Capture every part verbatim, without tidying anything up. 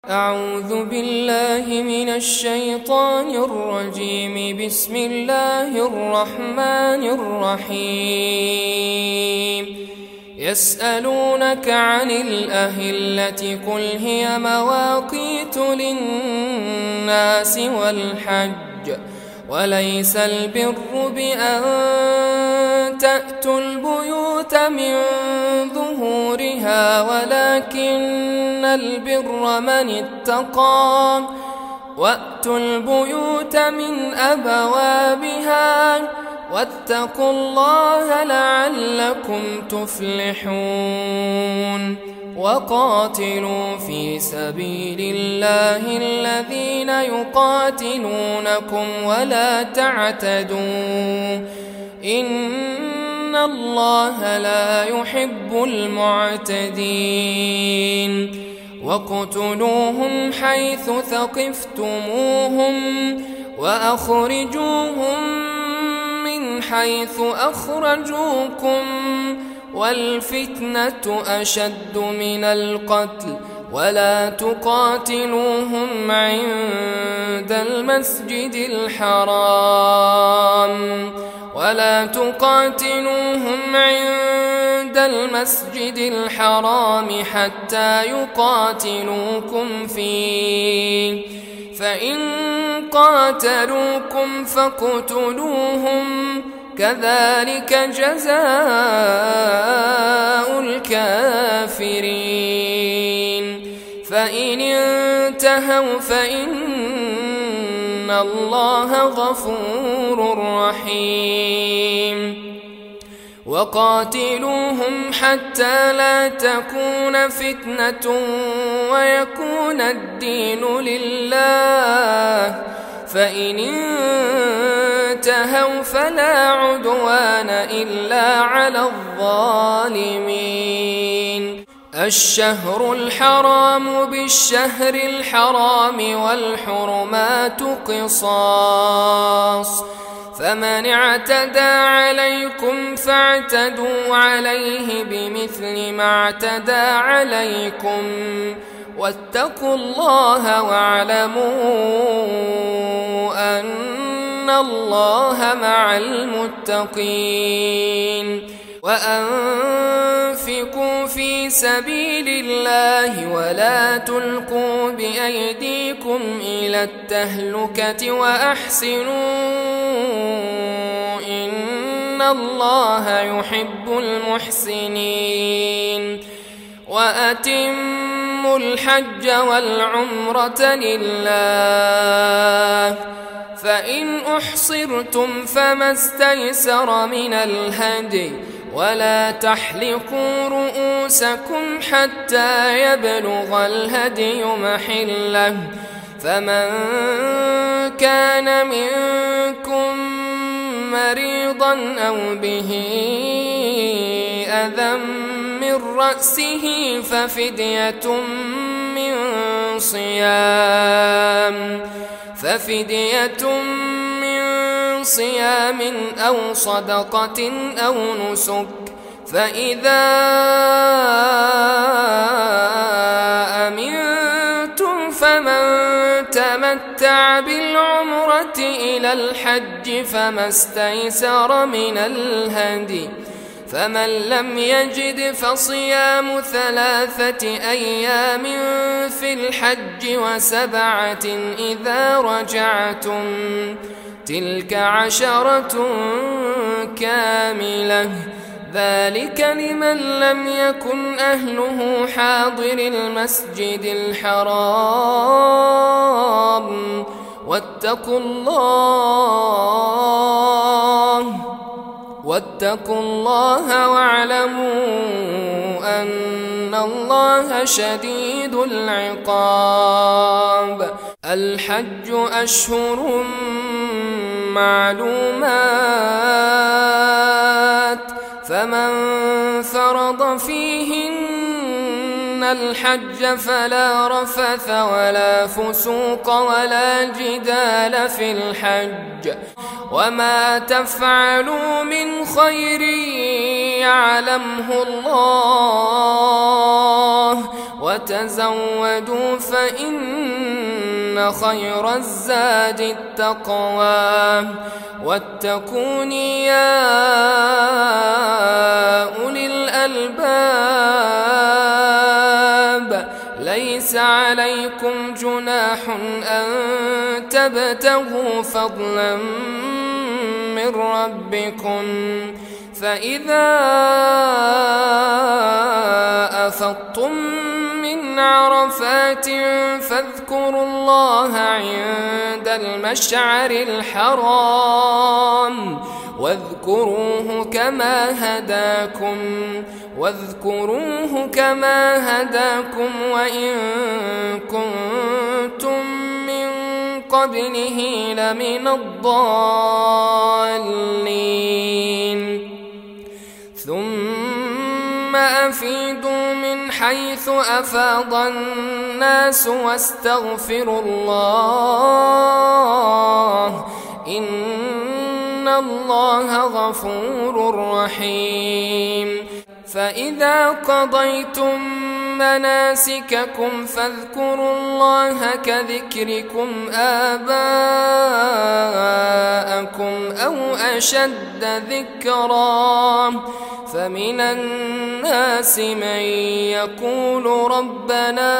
أعوذ بالله من الشيطان الرجيم. بسم الله الرحمن الرحيم. يسألونك عن الأهلة قل هي مواقيت للناس والحج وليس البر بأن تأتوا البيوت من ظهورها ولكن البر من اتقى وأتوا البيوت من أبوابها واتقوا الله لعلكم تفلحون. وقاتلوا في سبيل الله الذين يقاتلونكم ولا تعتدوا إن الله لا يحب المعتدين. واقتلوهم حيث ثقفتموهم وأخرجوهم من حيث أخرجوكم والفتنة أشد من القتل ولا تقاتلوهم عند المسجد الحرام ولا تقاتلوهم عند المسجد الحرام حتى يقاتلوكم فيه فإن قاتلوكم فاقتلوهم كذلك جزاء الكافرين. فإن انتهوا فإن الله غفور رحيم. وقاتلوهم حتى لا تكون فتنة ويكون الدين لله فإن انتهوا فلا عدوان إلا على الظالمين. الشهر الحرام بالشهر الحرام والحرمات قصاص فمن اعتدى عليكم فاعتدوا عليه بمثل ما اعتدى عليكم واتقوا الله واعلموا أن الله مع المتقين. وأنفقوا في سبيل الله ولا تلقوا بأيديكم إلى التهلكة وأحسنوا إن الله يحب المحسنين. وأتموا الحج والعمرة لله فإن أحصرتم فما استيسر من الهدي ولا تحلقوا رؤوسكم حتى يبلغ الهدي محله فمن كان منكم مريضا أو به أذى من رأسه ففدية من صيام ففدية من صيام أو صدقة أو نسك فإذا أمنتم فمن تمتع بالعمرة إلى الحج فما استيسر من الهدي فمن لم يجد فصيام ثلاثة أيام في الحج وسبعة إذا رجعتم تلك عشرة كاملة ذلك لمن لم يكن أهله حاضر المسجد الحرام واتقوا الله واتقوا الله واعلموا أن الله شديد العقاب. الحج أشهر معلومات فمن فرض فيهن الحج فلا رفث ولا فسوق ولا جدال في الحج وما تفعلوا من خير يعلمه الله وتزودوا فإن خير الزاد التقوى واتقون يا أولي الألباب ليس عليكم جناح أن تبتغوا فضلا من ربكم فإذا أفضتم من عرفات فاذكروا الله عند المشعر الحرام واذكروه كما هداكم واذكروه كما هداكم وإن كنتم من قبله لمن الضالين ثم أفيدوا من حيث أفاض الناس واستغفروا الله إن الله غفور رحيم فإذا قضيتم مناسككم فاذكروا الله كذكركم آباءكم أو أشد ذكرا فمن الناس من يقول ربنا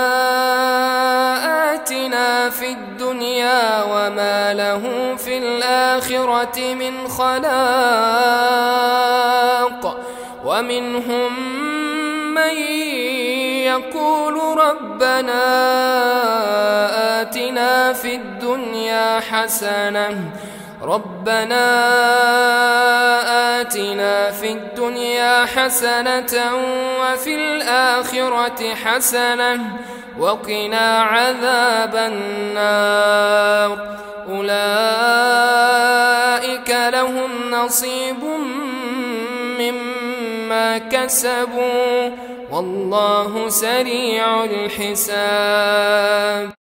آتنا في الدنيا وما له في الآخرة من خلاق ومنهم من يقول ربنا آتنا في الدنيا حسنة ربنا آتنا في الدنيا حسنة وفي الآخرة حسنة وقنا عذاب النار أولئك لهم نصيب مما كسبوا والله سريع الحساب